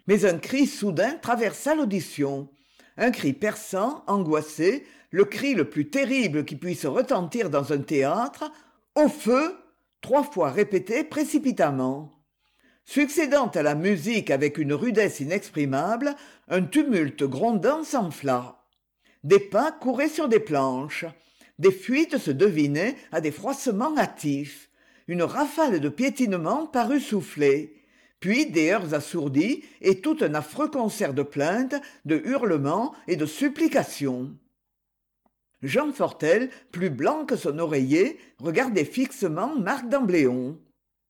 Mais un cri soudain traversa l'audition. Un cri perçant, angoissé, le cri le plus terrible qui puisse retentir dans un théâtre. Au feu 3 fois répété précipitamment. Succédant à la musique avec une rudesse inexprimable, un tumulte grondant s'enfla. Des pas couraient sur des planches. Des fuites se devinaient à des froissements hâtifs. Une rafale de piétinements parut souffler. Puis des heurts assourdis et tout un affreux concert de plaintes, de hurlements et de supplications. Jean Fortel, plus blanc que son oreiller, regardait fixement Marc d'Ambléon.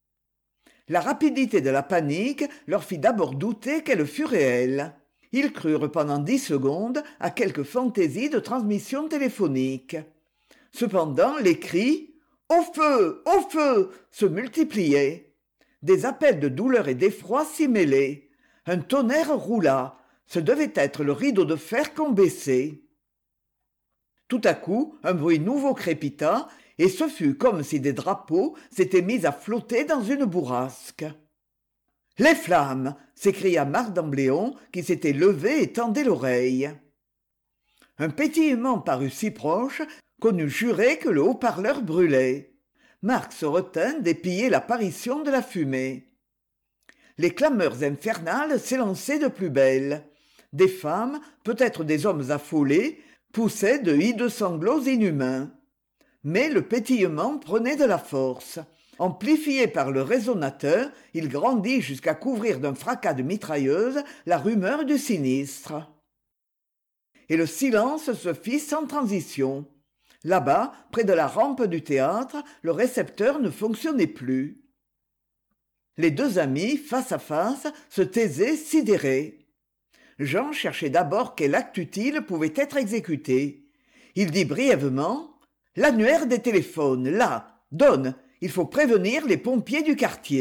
La rapidité de la panique leur fit d'abord douter qu'elle fût réelle. Ils crurent pendant 10 secondes à quelque fantaisie de transmission téléphonique. Cependant, les cris « Au feu! Au feu !» se multipliaient. Des appels de douleur et d'effroi s'y mêlaient. Un tonnerre roula. Ce devait être le rideau de fer qu'on baissait. Tout à coup, un bruit nouveau crépita, et ce fut comme si des drapeaux s'étaient mis à flotter dans une bourrasque. « Les flammes !» s'écria Marc d'Ambléon, qui s'était levé et tendait l'oreille. Un pétillement parut si proche qu'on eût juré que le haut-parleur brûlait. Marc se retint d'épier l'apparition de la fumée. Les clameurs infernales s'élançaient de plus belle. Des femmes, peut-être des hommes affolés, poussaient de hideux sanglots inhumains. Mais le pétillement prenait de la force. Amplifié par le résonateur, il grandit jusqu'à couvrir d'un fracas de mitrailleuse la rumeur du sinistre. Et le silence se fit sans transition. Là-bas, près de la rampe du théâtre, le récepteur ne fonctionnait plus. Les 2 amis, face à face, se taisaient sidérés. Jean cherchait d'abord quel acte utile pouvait être exécuté. Il dit brièvement « L'annuaire des téléphones, là, donne, il faut prévenir les pompiers du quartier. »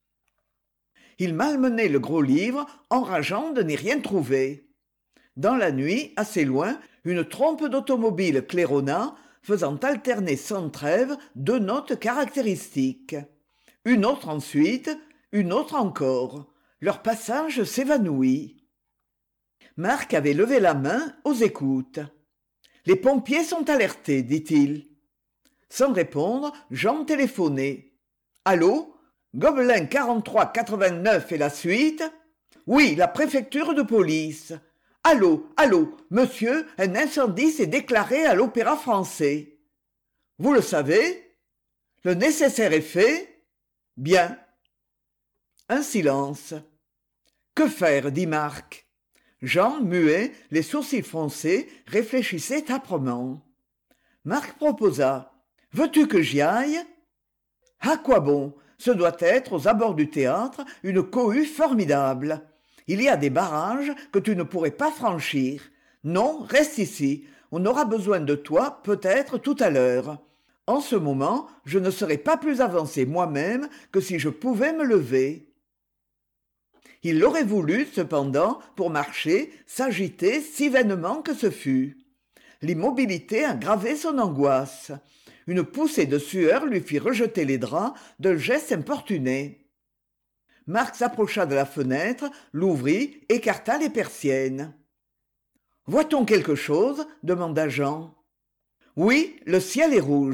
Il malmenait le gros livre, enrageant de n'y rien trouver. Dans la nuit, assez loin, une trompe d'automobile claironna, faisant alterner sans trêve 2 notes caractéristiques. Une autre ensuite, une autre encore. Leur passage s'évanouit. Marc avait levé la main aux écoutes. « Les pompiers sont alertés, dit-il. » Sans répondre, Jean téléphonait. « Allô ? Gobelin 4389 et la suite ? Oui, la préfecture de police. Allô, allô, monsieur, un incendie s'est déclaré à l'Opéra Français. Vous le savez ? Le nécessaire est fait ? Bien. » Un silence. « Que faire ? dit Marc. Jean, muet, les sourcils froncés, réfléchissait âprement. Marc proposa. « Veux-tu que j'y aille ? » « À quoi bon ? Ce doit être, aux abords du théâtre, une cohue formidable. Il y a des barrages que tu ne pourrais pas franchir. Non, reste ici. On aura besoin de toi, peut-être, tout à l'heure. En ce moment, je ne serais pas plus avancé moi-même que si je pouvais me lever. » Il l'aurait voulu, cependant, pour marcher, s'agiter si vainement que ce fût. L'immobilité aggravait son angoisse. Une poussée de sueur lui fit rejeter les draps d'un geste importuné. Marc s'approcha de la fenêtre, l'ouvrit, écarta les persiennes. « Voit-on quelque chose ?» demanda Jean. « Oui, le ciel est rouge. »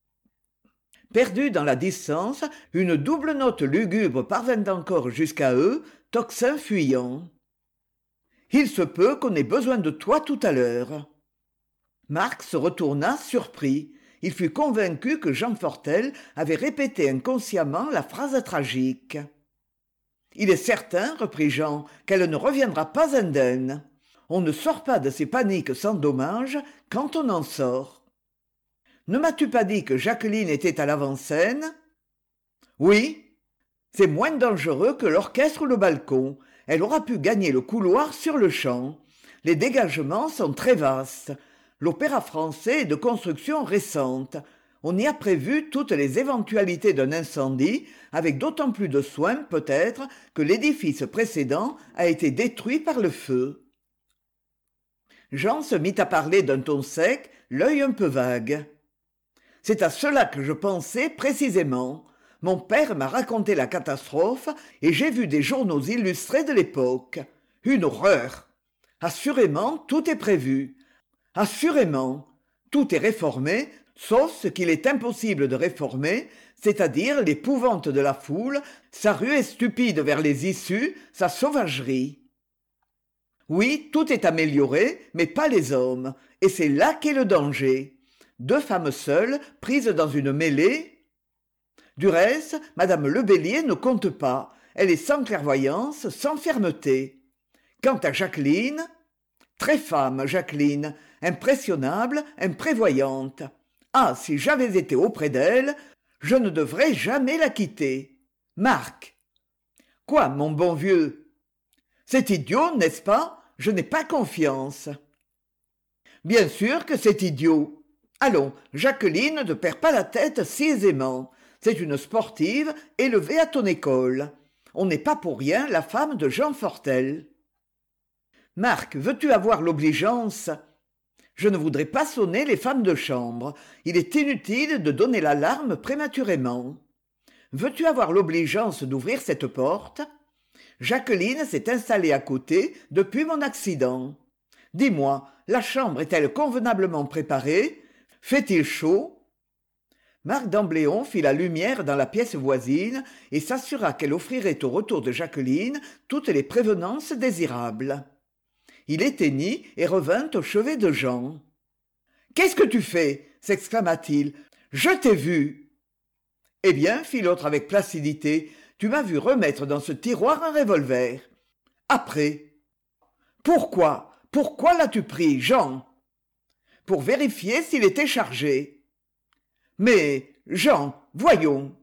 Perdue dans la distance, une double note lugubre parvint encore jusqu'à eux, tocsin fuyant. « Il se peut qu'on ait besoin de toi tout à l'heure. » Marc se retourna surpris. Il fut convaincu que Jean Fortel avait répété inconsciemment la phrase tragique. « Il est certain, reprit Jean, qu'elle ne reviendra pas indemne. On ne sort pas de ces paniques sans dommage quand on en sort. Ne m'as-tu pas dit que Jacqueline était à l'avant-scène ? Oui. C'est moins dangereux que l'orchestre ou le balcon. Elle aura pu gagner le couloir sur le champ. Les dégagements sont très vastes. L'Opéra Français est de construction récente. On y a prévu toutes les éventualités d'un incendie, avec d'autant plus de soin, peut-être, que l'édifice précédent a été détruit par le feu. » Jean se mit à parler d'un ton sec, l'œil un peu vague. « C'est à cela que je pensais précisément. Mon père m'a raconté la catastrophe et j'ai vu des journaux illustrés de l'époque. Une horreur. Assurément, tout est prévu. Assurément, tout est réformé, sauf ce qu'il est impossible de réformer, c'est-à-dire l'épouvante de la foule, sa ruée stupide vers les issues, sa sauvagerie. Oui, tout est amélioré, mais pas les hommes, et c'est là qu'est le danger. 2 femmes seules, prises dans une mêlée. Du reste, madame Lebellier ne compte pas, elle est sans clairvoyance, sans fermeté. Quant à Jacqueline, très femme, Jacqueline, impressionnable, imprévoyante. Ah, si j'avais été auprès d'elle, je ne devrais jamais la quitter. Marc. Quoi, mon bon vieux? C'est idiot, n'est-ce pas? Je n'ai pas confiance. Bien sûr que c'est idiot. Allons, Jacqueline ne perd pas la tête si aisément. C'est une sportive élevée à ton école. On n'est pas pour rien la femme de Jean Fortel. Marc, veux-tu avoir l'obligeance? Je ne voudrais pas sonner les femmes de chambre. Il est inutile de donner l'alarme prématurément. Veux-tu avoir l'obligeance d'ouvrir cette porte? Jacqueline s'est installée à côté depuis mon accident. Dis-moi, la chambre est-elle convenablement préparée? Fait-il chaud? Marc d'Ambléon fit la lumière dans la pièce voisine et s'assura qu'elle offrirait au retour de Jacqueline toutes les prévenances désirables. Il éteignit et revint au chevet de Jean. « Qu'est-ce que tu fais » s'exclama-t-il. « Je t'ai vu !»« Eh bien, fit l'autre avec placidité, tu m'as vu remettre dans ce tiroir un revolver. Après. Pourquoi l'as-tu pris, Jean? Pour vérifier s'il était chargé. Mais, Jean, voyons.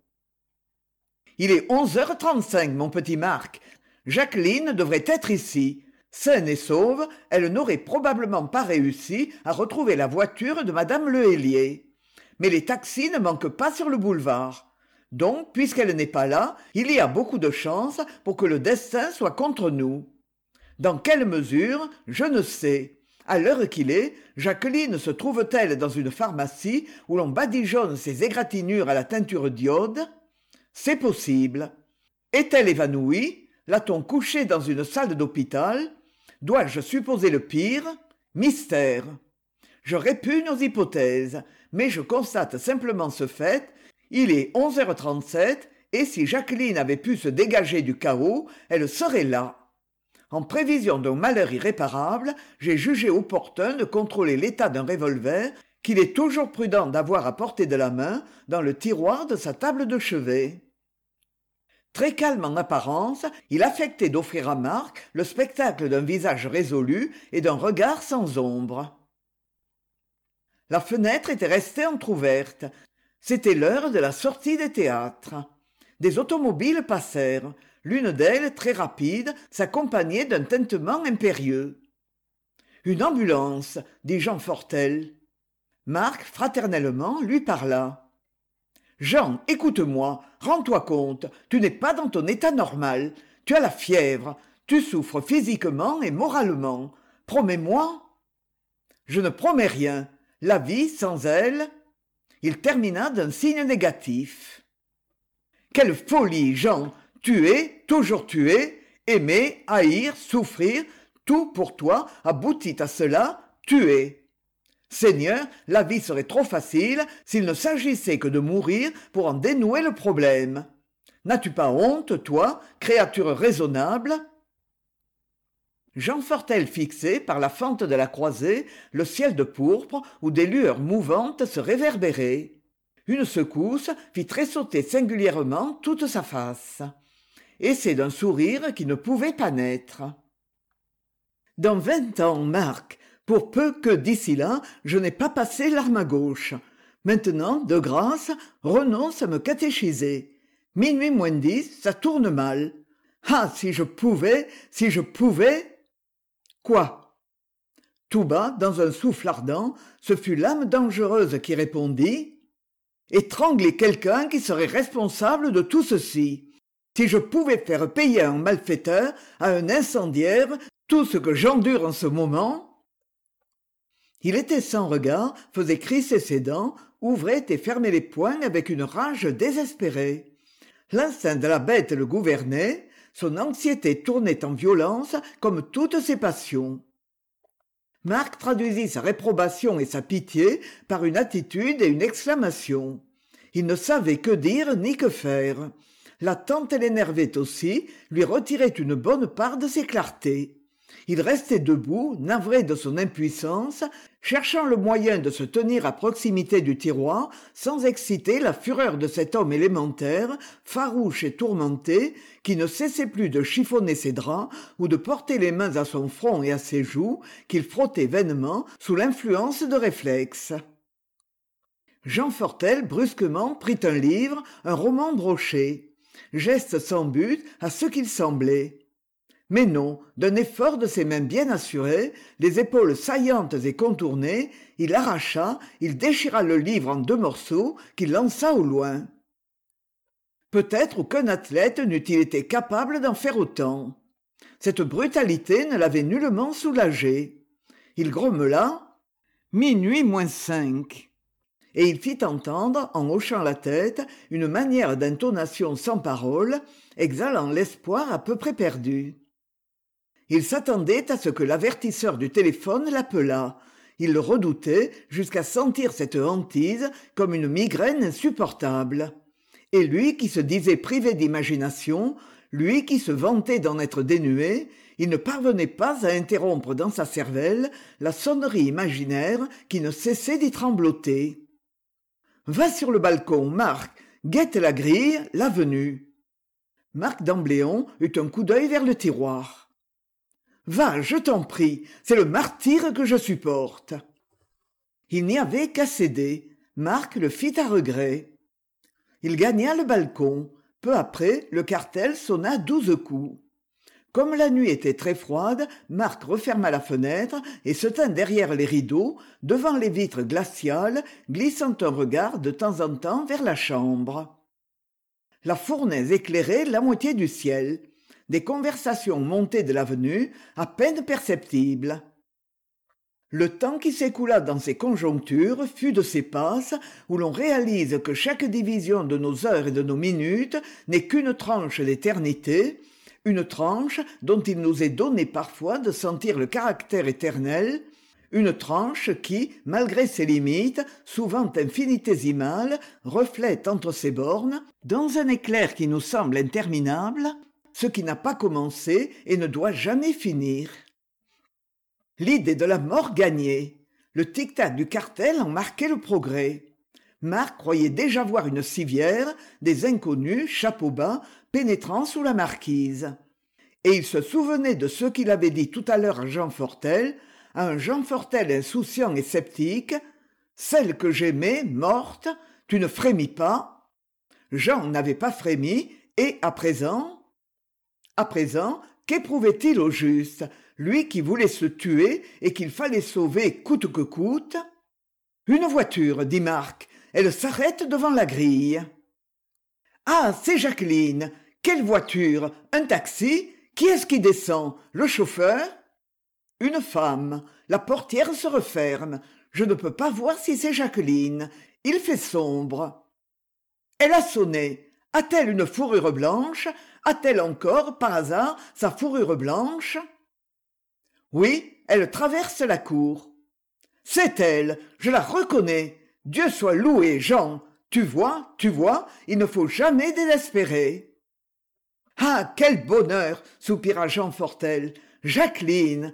Il est 11h35, mon petit Marc. Jacqueline devrait être ici. Saine et sauve, elle n'aurait probablement pas réussi à retrouver la voiture de madame Lehélier. Mais les taxis ne manquent pas sur le boulevard. Donc, puisqu'elle n'est pas là, il y a beaucoup de chances pour que le destin soit contre nous. Dans quelle mesure, je ne sais. À l'heure qu'il est, Jacqueline se trouve-t-elle dans une pharmacie où l'on badigeonne ses égratignures à la teinture d'iode? C'est possible. Est-elle évanouie? L'a-t-on couchée dans une salle d'hôpital? Dois-je supposer le pire? Mystère. Je répugne aux hypothèses, mais je constate simplement ce fait. Il est 11h37 et si Jacqueline avait pu se dégager du chaos, elle serait là. En prévision d'un malheur irréparable, j'ai jugé opportun de contrôler l'état d'un revolver qu'il est toujours prudent d'avoir à portée de la main dans le tiroir de sa table de chevet. Très calme en apparence, il affectait d'offrir à Marc le spectacle d'un visage résolu et d'un regard sans ombre. La fenêtre était restée entr'ouverte. C'était l'heure de la sortie des théâtres. Des automobiles passèrent. L'une d'elles, très rapide, s'accompagnait d'un tintement impérieux. « Une ambulance » dit Jean Fortel. Marc, fraternellement, lui parla. « Jean, écoute-moi, rends-toi compte, tu n'es pas dans ton état normal. Tu as la fièvre, tu souffres physiquement et moralement. Promets-moi » ?»« Je ne promets rien. La vie, sans elle... » Il termina d'un signe négatif. « Quelle folie, Jean! Tuer, toujours tuer, aimer, haïr, souffrir, tout pour toi aboutit à cela, tuer. Seigneur, la vie serait trop facile s'il ne s'agissait que de mourir pour en dénouer le problème. N'as-tu pas honte, toi, créature raisonnable ?» Jean Fortel fixait, par la fente de la croisée, le ciel de pourpre où des lueurs mouvantes se réverbéraient. Une secousse fit tressauter singulièrement toute sa face. Essai d'un sourire qui ne pouvait pas naître. « Dans 20 ans, Marc, pour peu que, d'ici là, je n'ai pas passé l'arme à gauche. Maintenant, de grâce, renonce à me catéchiser. Minuit moins 10, ça tourne mal. Ah, si je pouvais, si je pouvais... » Quoi? Tout bas, dans un souffle ardent, ce fut l'âme dangereuse qui répondit « Étrangler quelqu'un qui serait responsable de tout ceci. Si je pouvais faire payer à un malfaiteur, à un incendiaire, tout ce que j'endure en ce moment... » Il était sans regard, faisait crisser ses dents, ouvrait et fermait les poings avec une rage désespérée. L'instinct de la bête le gouvernait, son anxiété tournait en violence comme toutes ses passions. Marc traduisit sa réprobation et sa pitié par une attitude et une exclamation. Il ne savait que dire ni que faire. L'attente l'énervait aussi, lui retirait une bonne part de ses clartés. Il restait debout, navré de son impuissance, cherchant le moyen de se tenir à proximité du tiroir sans exciter la fureur de cet homme élémentaire, farouche et tourmenté, qui ne cessait plus de chiffonner ses draps ou de porter les mains à son front et à ses joues, qu'il frottait vainement sous l'influence de réflexes. Jean Fortel brusquement prit un livre, un roman broché. Geste sans but à ce qu'il semblait. Mais non, d'un effort de ses mains bien assurées, les épaules saillantes et contournées, il arracha, il déchira le livre en 2 morceaux qu'il lança au loin. Peut-être aucun athlète n'eût-il été capable d'en faire autant. Cette brutalité ne l'avait nullement soulagé. Il grommela « Minuit moins 5 ». Et il fit entendre, en hochant la tête, une manière d'intonation sans parole, exhalant l'espoir à peu près perdu. Il s'attendait à ce que l'avertisseur du téléphone l'appelât. Il le redoutait jusqu'à sentir cette hantise comme une migraine insupportable. Et lui qui se disait privé d'imagination, lui qui se vantait d'en être dénué, il ne parvenait pas à interrompre dans sa cervelle la sonnerie imaginaire qui ne cessait d'y trembloter. « Va sur le balcon, Marc, guette la grille, l'avenue. » Marc d'Ambléon eut un coup d'œil vers le tiroir. « Va, je t'en prie, c'est le martyre que je supporte. » Il n'y avait qu'à céder. Marc le fit à regret. Il gagna le balcon. Peu après, le cartel sonna 12 coups. Comme la nuit était très froide, Marc referma la fenêtre et se tint derrière les rideaux, devant les vitres glaciales, glissant un regard de temps en temps vers la chambre. La fournaise éclairait la moitié du ciel. Des conversations montaient de l'avenue, à peine perceptibles. Le temps qui s'écoula dans ces conjonctures fut de ces passes où l'on réalise que chaque division de nos heures et de nos minutes n'est qu'une tranche d'éternité, une tranche dont il nous est donné parfois de sentir le caractère éternel, une tranche qui, malgré ses limites, souvent infinitésimales, reflète entre ses bornes, dans un éclair qui nous semble interminable, ce qui n'a pas commencé et ne doit jamais finir. L'idée de la mort gagnait. Le tic-tac du cartel en marquait le progrès. Marc croyait déjà voir une civière, des inconnus, chapeau bas, pénétrant sous la marquise. Et il se souvenait de ce qu'il avait dit tout à l'heure à un Jean Fortel insouciant et sceptique. « Celle que j'aimais, morte, tu ne frémis pas ?» Jean n'avait pas frémi, et à présent, qu'éprouvait-il au juste, lui qui voulait se tuer et qu'il fallait sauver coûte que coûte? « Une voiture, dit Marc, elle s'arrête devant la grille. »« Ah, c'est Jacqueline. Quelle voiture? Un taxi? Qui est-ce qui descend? Le chauffeur ?»« Une femme. La portière se referme. Je ne peux pas voir si c'est Jacqueline. Il fait sombre. » Elle a sonné. A-t-elle une fourrure blanche? A-t-elle encore, par hasard, sa fourrure blanche? Oui, elle traverse la cour. C'est elle, je la reconnais. Dieu soit loué, Jean. Tu vois, il ne faut jamais désespérer. Ah, quel bonheur, soupira Jean Fortel. Jacqueline,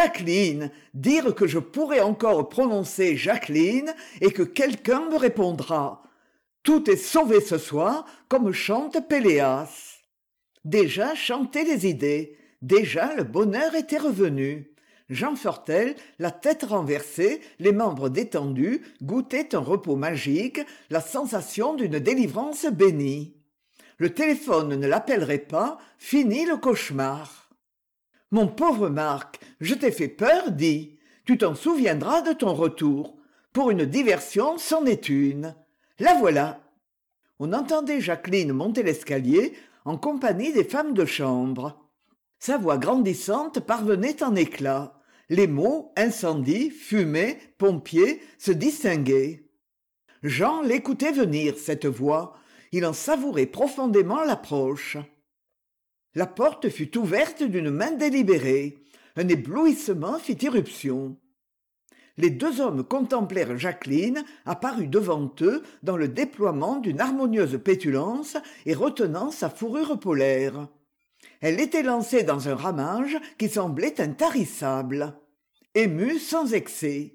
dire que je pourrais encore prononcer Jacqueline et que quelqu'un me répondra. Tout est sauvé ce soir, comme chante Péléas. Déjà chantaient les idées, déjà le bonheur était revenu. Jean Fortel, la tête renversée, les membres détendus, goûtait un repos magique, la sensation d'une délivrance bénie. Le téléphone ne l'appellerait pas, fini le cauchemar. « Mon pauvre Marc, je t'ai fait peur, dis. Tu t'en souviendras de ton retour. Pour une diversion, c'en est une. La voilà. » On entendait Jacqueline monter l'escalier en compagnie des femmes de chambre. Sa voix grandissante parvenait en éclats. Les mots incendie, fumée, pompier se distinguaient. Jean l'écoutait venir, cette voix. Il en savourait profondément l'approche. La porte fut ouverte d'une main délibérée. Un éblouissement fit irruption. Les deux hommes contemplèrent Jacqueline, apparue devant eux dans le déploiement d'une harmonieuse pétulance et retenant sa fourrure polaire. Elle était lancée dans un ramage qui semblait intarissable. Émue sans excès.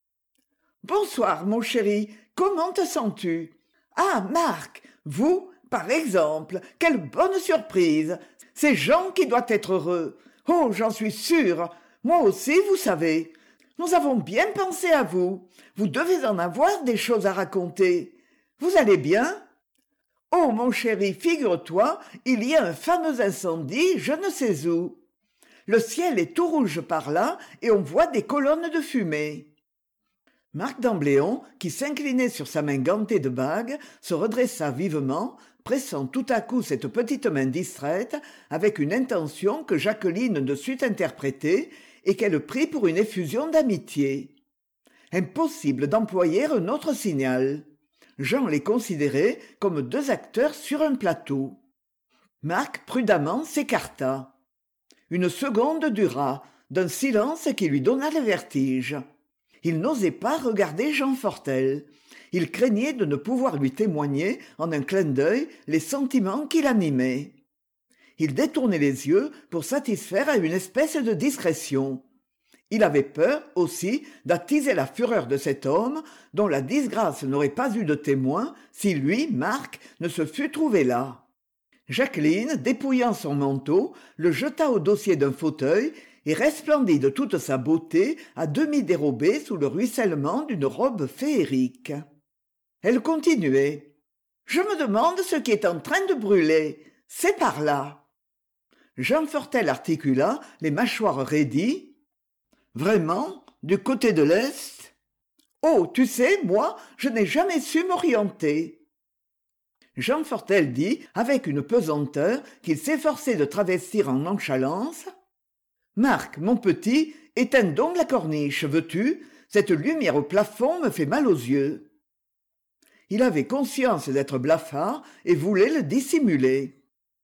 « Bonsoir, mon chéri, comment te sens-tu ? Ah, Marc, vous, par exemple, quelle bonne surprise ! C'est Jean qui doit être heureux. Oh, j'en suis sûre. Moi aussi, vous savez. Nous avons bien pensé à vous. Vous devez en avoir des choses à raconter. Vous allez bien ? Oh, mon chéri, figure-toi, il y a un fameux incendie, je ne sais où. Le ciel est tout rouge par là et on voit des colonnes de fumée. » Marc d'Ambléon, qui s'inclinait sur sa main gantée de bague, se redressa vivement, pressant tout à coup cette petite main distraite, avec une intention que Jacqueline ne sut interpréter et qu'elle prit pour une effusion d'amitié. Impossible d'employer un autre signal. Jean les considérait comme deux acteurs sur un plateau. Marc prudemment s'écarta. Une seconde dura, d'un silence qui lui donna le vertige. Il n'osait pas regarder Jean Fortel. Il craignait de ne pouvoir lui témoigner, en un clin d'œil, les sentiments qui l'animaient. Il détournait les yeux pour satisfaire à une espèce de discrétion. Il avait peur, aussi, d'attiser la fureur de cet homme, dont la disgrâce n'aurait pas eu de témoin si lui, Marc, ne se fût trouvé là. Jacqueline, dépouillant son manteau, le jeta au dossier d'un fauteuil et resplendit de toute sa beauté, à demi dérobée sous le ruissellement d'une robe féerique. Elle continuait. « Je me demande ce qui est en train de brûler. C'est par là. » Jean Fortel articula, les mâchoires raidies. « Vraiment, du côté de l'Est ? Oh, tu sais, moi, je n'ai jamais su m'orienter. » Jean Fortel dit, avec une pesanteur qu'il s'efforçait de travestir en nonchalance. « Marc, mon petit, éteins donc la corniche, veux-tu ? Cette lumière au plafond me fait mal aux yeux. » Il avait conscience d'être blafard et voulait le dissimuler.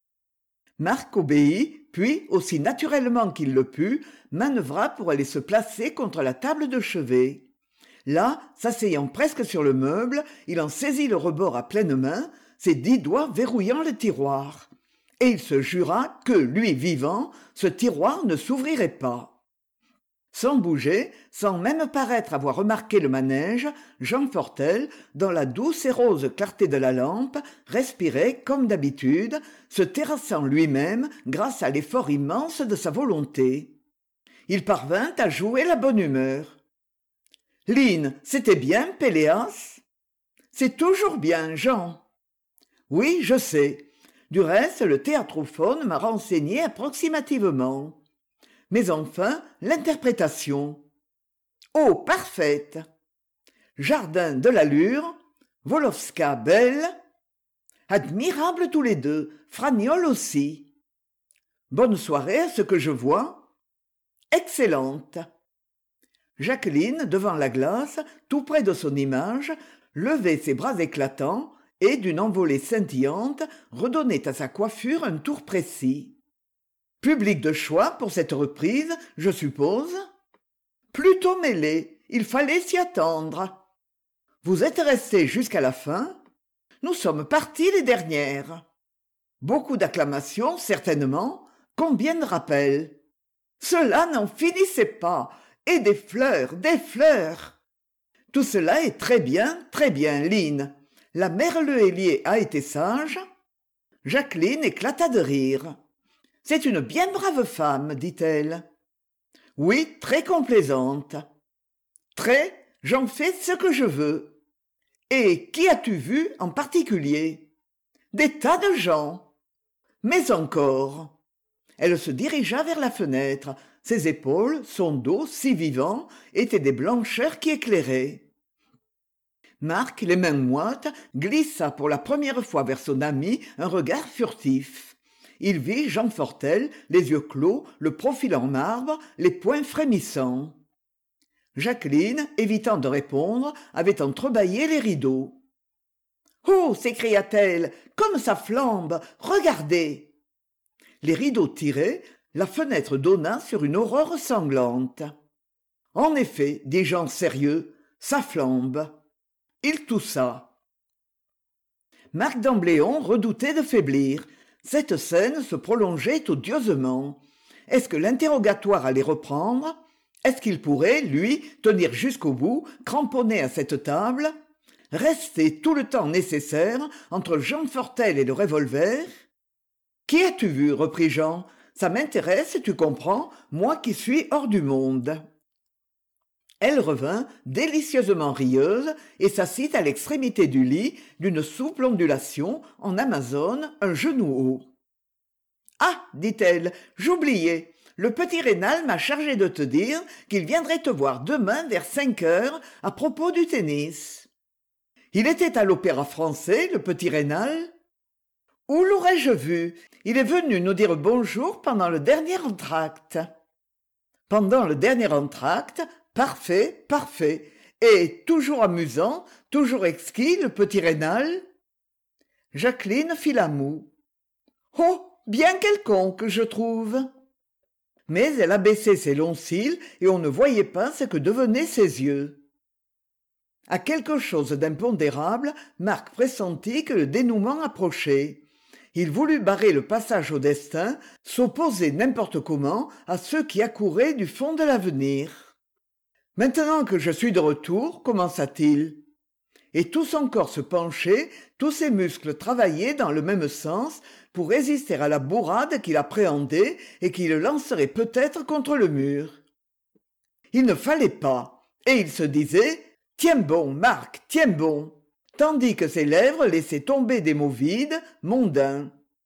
Marc obéit, puis, aussi naturellement qu'il le put, manœuvra pour aller se placer contre la table de chevet. Là, s'asseyant presque sur le meuble, il en saisit le rebord à pleine main, ses 10 doigts verrouillant le tiroir. Et il se jura que, lui vivant, ce tiroir ne s'ouvrirait pas. Sans bouger, sans même paraître avoir remarqué le manège, Jean Fortel, dans la douce et rose clarté de la lampe, respirait comme d'habitude, se terrassant lui-même grâce à l'effort immense de sa volonté. Il parvint à jouer la bonne humeur. « Line, c'était bien, Péléas ? » ?»« C'est toujours bien, Jean. »« Oui, je sais. Du reste, le théâtrophone m'a renseigné approximativement. » Mais enfin, l'interprétation. Oh, parfaite. Jardin de l'allure, Wolowska belle, admirables tous les deux, Fragnol aussi. Bonne soirée à ce que je vois. Excellente. Jacqueline, devant la glace, tout près de son image, levait ses bras éclatants et, d'une envolée scintillante, redonnait à sa coiffure un tour précis. Public de choix pour cette reprise, je suppose ? Plutôt mêlé, il fallait s'y attendre. Vous êtes restés jusqu'à la fin ? Nous sommes partis les dernières. Beaucoup d'acclamations, certainement. Combien de rappels ? Cela n'en finissait pas. Et des fleurs, des fleurs. Tout cela est très bien, Line. La mère Lehélier a été sage. Jacqueline éclata de rire. C'est une bien brave femme, dit-elle. Oui, très complaisante. Très, j'en fais ce que je veux. Et qui as-tu vu en particulier ? Des tas de gens. Mais encore. Elle se dirigea vers la fenêtre. Ses épaules, son dos, si vivants, étaient des blancheurs qui éclairaient. Marc, les mains moites, glissa pour la première fois vers son ami un regard furtif. Il vit Jean Fortel, les yeux clos, le profil en marbre, les poings frémissants. Jacqueline, évitant de répondre, avait entrebâillé les rideaux. Oh s'écria-t-elle, comme ça flambe, regardez. Les rideaux tirés, la fenêtre donna sur une aurore sanglante. En effet, dit Jean sérieux, ça flambe. Il toussa. Marc d'Ambléon redoutait de faiblir. Cette scène se prolongeait odieusement. Est-ce que l'interrogatoire allait reprendre? Est-ce qu'il pourrait, lui, tenir jusqu'au bout, cramponné à cette table? Rester tout le temps nécessaire entre Jean Fortel et le revolver? Qui as-tu vu? Reprit Jean. Ça m'intéresse, tu comprends, moi qui suis hors du monde. Elle revint, délicieusement rieuse, et s'assit à l'extrémité du lit, d'une souple ondulation, en amazone, un genou haut. « Ah, dit-elle, j'oubliais. Le petit Rénal m'a chargé de te dire qu'il viendrait te voir demain vers 5 heures à propos du tennis. » Il était à l'Opéra-Français, le petit Rénal? Où l'aurais-je vu? Il est venu nous dire bonjour pendant le dernier entr'acte. Pendant le dernier entr'acte? Parfait, parfait. Et toujours amusant, toujours exquis, le petit Rénal? Jacqueline fit la moue. Oh, bien quelconque, je trouve. Mais elle abaissait ses longs cils et on ne voyait pas ce que devenaient ses yeux. À quelque chose d'impondérable, Marc pressentit que le dénouement approchait. Il voulut barrer le passage au destin, s'opposer n'importe comment à ceux qui accouraient du fond de l'avenir. « Maintenant que je suis de retour, commença-t-il. » Et tout son corps se penchait, tous ses muscles travaillaient dans le même sens pour résister à la bourrade qu'il appréhendait et qui le lancerait peut-être contre le mur. Il ne fallait pas, et il se disait « Tiens bon, Marc, tiens bon !» tandis que ses lèvres laissaient tomber des mots vides, mondains.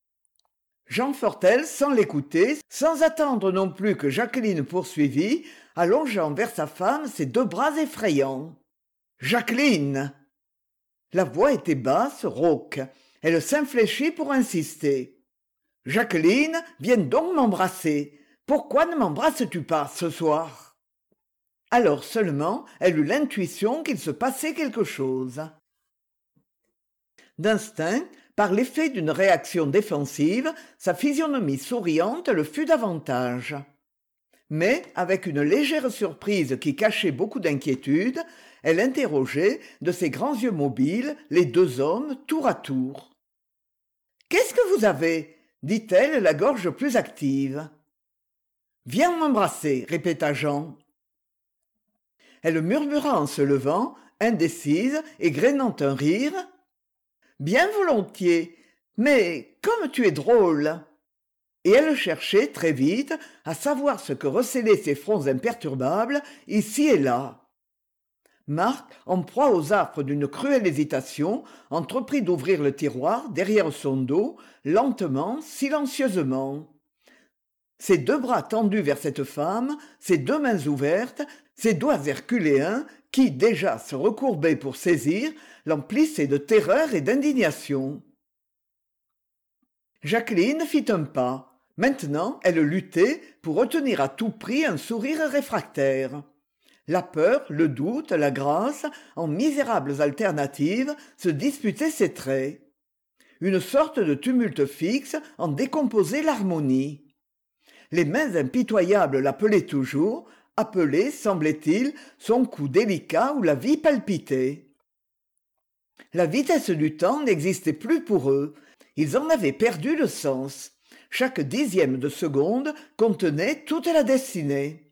Jean Fortel, sans l'écouter, sans attendre non plus que Jacqueline poursuivît, allongeant vers sa femme ses 2 bras effrayants. « Jacqueline !» La voix était basse, rauque. Elle s'infléchit pour insister. « Jacqueline, viens donc m'embrasser. Pourquoi ne m'embrasses-tu pas ce soir ?» Alors seulement, elle eut l'intuition qu'il se passait quelque chose. D'instinct, par l'effet d'une réaction défensive, sa physionomie souriante le fut davantage. Mais, avec une légère surprise qui cachait beaucoup d'inquiétude, elle interrogeait, de ses grands yeux mobiles, les 2 hommes, tour à tour. « Qu'est-ce que vous avez ?» dit-elle, la gorge plus active. « Viens m'embrasser, répéta Jean. Elle murmura en se levant, indécise et grainant un rire. « Bien volontiers, mais comme tu es drôle !» Et elle cherchait, très vite, à savoir ce que recélaient ces fronts imperturbables, ici et là. Marc, en proie aux affres d'une cruelle hésitation, entreprit d'ouvrir le tiroir derrière son dos, lentement, silencieusement. Ses 2 bras tendus vers cette femme, ses 2 mains ouvertes, ses doigts herculéens, qui déjà se recourbaient pour saisir, l'emplissaient de terreur et d'indignation. Jacqueline fit un pas. Maintenant, elle luttait pour retenir à tout prix un sourire réfractaire. La peur, le doute, la grâce, en misérables alternatives, se disputaient ses traits. Une sorte de tumulte fixe en décomposait l'harmonie. Les mains impitoyables l'appelaient toujours, appelaient, semblait-il, son cou délicat où la vie palpitait. La vitesse du temps n'existait plus pour eux. Ils en avaient perdu le sens. Chaque 10e de seconde contenait toute la destinée.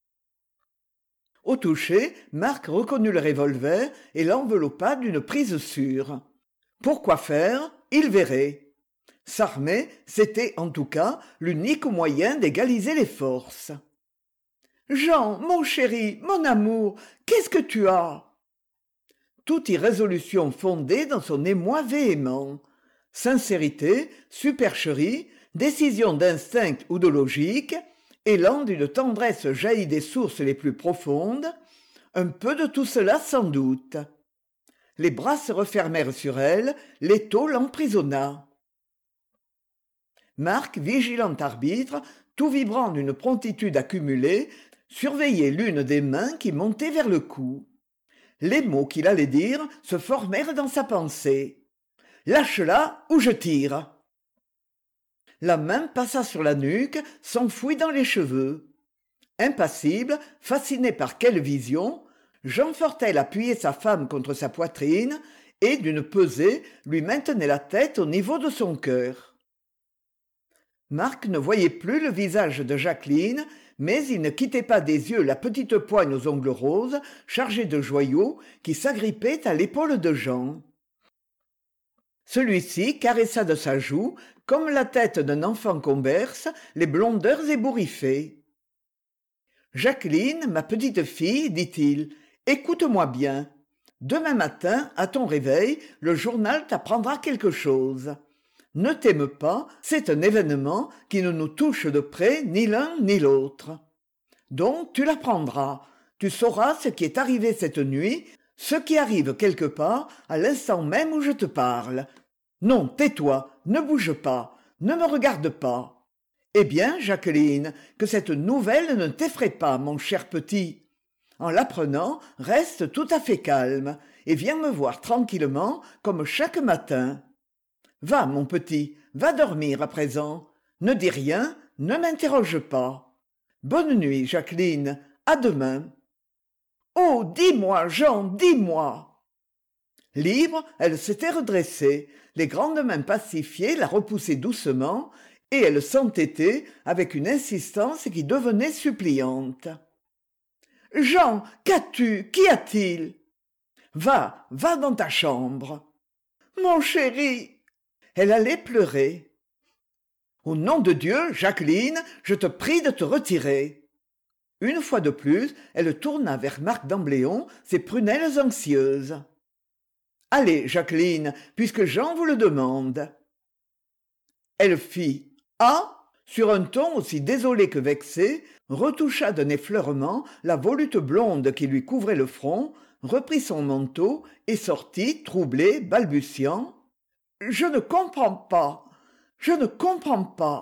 Au toucher, Marc reconnut le revolver et l'enveloppa d'une prise sûre. Pourquoi faire? Il verrait. S'armer, c'était en tout cas l'unique moyen d'égaliser les forces. « Jean, mon chéri, mon amour, qu'est-ce que tu as ?» Toute irrésolution fondée dans son émoi véhément. Sincérité, supercherie, décision d'instinct ou de logique, élan d'une tendresse jaillie des sources les plus profondes, un peu de tout cela sans doute. Les bras se refermèrent sur elle, l'étau l'emprisonna. Marc, vigilant arbitre, tout vibrant d'une promptitude accumulée, surveillait l'une des mains qui montait vers le cou. Les mots qu'il allait dire se formèrent dans sa pensée. Lâche-la ou je tire. La main passa sur la nuque, s'enfouit dans les cheveux. Impassible, fasciné par quelle vision, Jean Fortel appuyait sa femme contre sa poitrine et, d'une pesée, lui maintenait la tête au niveau de son cœur. Marc ne voyait plus le visage de Jacqueline, mais il ne quittait pas des yeux la petite poigne aux ongles roses, chargée de joyaux, qui s'agrippait à l'épaule de Jean. Celui-ci caressa de sa joue, comme la tête d'un enfant qu'on berce, les blondeurs ébouriffées. « Jacqueline, ma petite fille, dit-il, écoute-moi bien. Demain matin, à ton réveil, le journal t'apprendra quelque chose. Ne t'aime pas, c'est un événement qui ne nous touche de près ni l'un ni l'autre. Donc tu l'apprendras, tu sauras ce qui est arrivé cette nuit, ce qui arrive quelque part à l'instant même où je te parle. Non, tais-toi, ne bouge pas, ne me regarde pas. Eh bien, Jacqueline, que cette nouvelle ne t'effraie pas, mon cher petit. En l'apprenant, reste tout à fait calme et viens me voir tranquillement comme chaque matin. Va, mon petit, va dormir à présent. Ne dis rien, ne m'interroge pas. Bonne nuit, Jacqueline, à demain. Oh, dis-moi, Jean, dis-moi. Libre, elle s'était redressée, les grandes mains pacifiées la repoussaient doucement, et elle s'entêtait avec une insistance qui devenait suppliante. « Jean, qu'as-tu? Qu'y a-t-il » ? « Va, va dans ta chambre. »« Mon chéri !» Elle allait pleurer. « Au nom de Dieu, Jacqueline, je te prie de te retirer. » Une fois de plus, elle tourna vers Marc d'Ambléon ses prunelles anxieuses. « Allez, Jacqueline, puisque Jean vous le demande. » Elle fit « Ah !» sur un ton aussi désolé que vexé, retoucha d'un effleurement la volute blonde qui lui couvrait le front, reprit son manteau et sortit, troublée, balbutiant. « Je ne comprends pas. Je ne comprends pas. »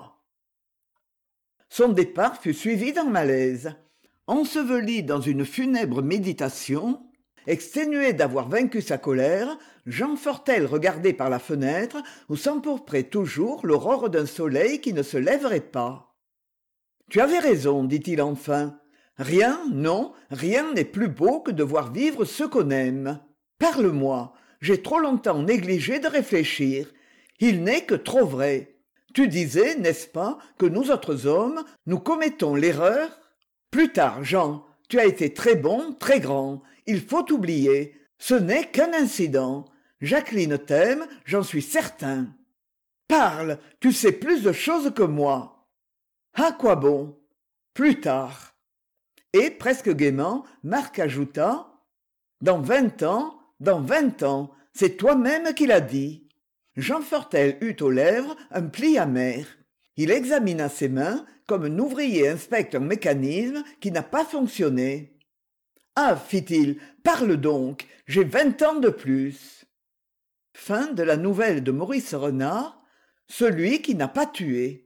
Son départ fut suivi d'un malaise. Enseveli dans une funèbre méditation, exténué d'avoir vaincu sa colère, Jean Fortel regardait par la fenêtre où s'empourprait toujours l'aurore d'un soleil qui ne se lèverait pas. « Tu avais raison, dit-il enfin. Rien, non, rien n'est plus beau que de voir vivre ceux qu'on aime. Parle-moi, j'ai trop longtemps négligé de réfléchir. Il n'est que trop vrai. Tu disais, n'est-ce pas, que nous autres hommes, nous commettons l'erreur. Plus tard, Jean, tu as été très bon, très grand. Il faut oublier. Ce n'est qu'un incident. Jacqueline t'aime, j'en suis certain. Parle, tu sais plus de choses que moi. À quoi bon? Plus tard. Et, presque gaiement, Marc ajouta, dans 20 ans, c'est toi-même qui l'as dit. Jean Fortel eut aux lèvres un pli amer. Il examina ses mains comme un ouvrier inspecte un mécanisme qui n'a pas fonctionné. « Ah, fit-il, parle donc, j'ai 20 ans de plus. » Fin de la nouvelle de Maurice Renard, Celui qui n'a pas tué.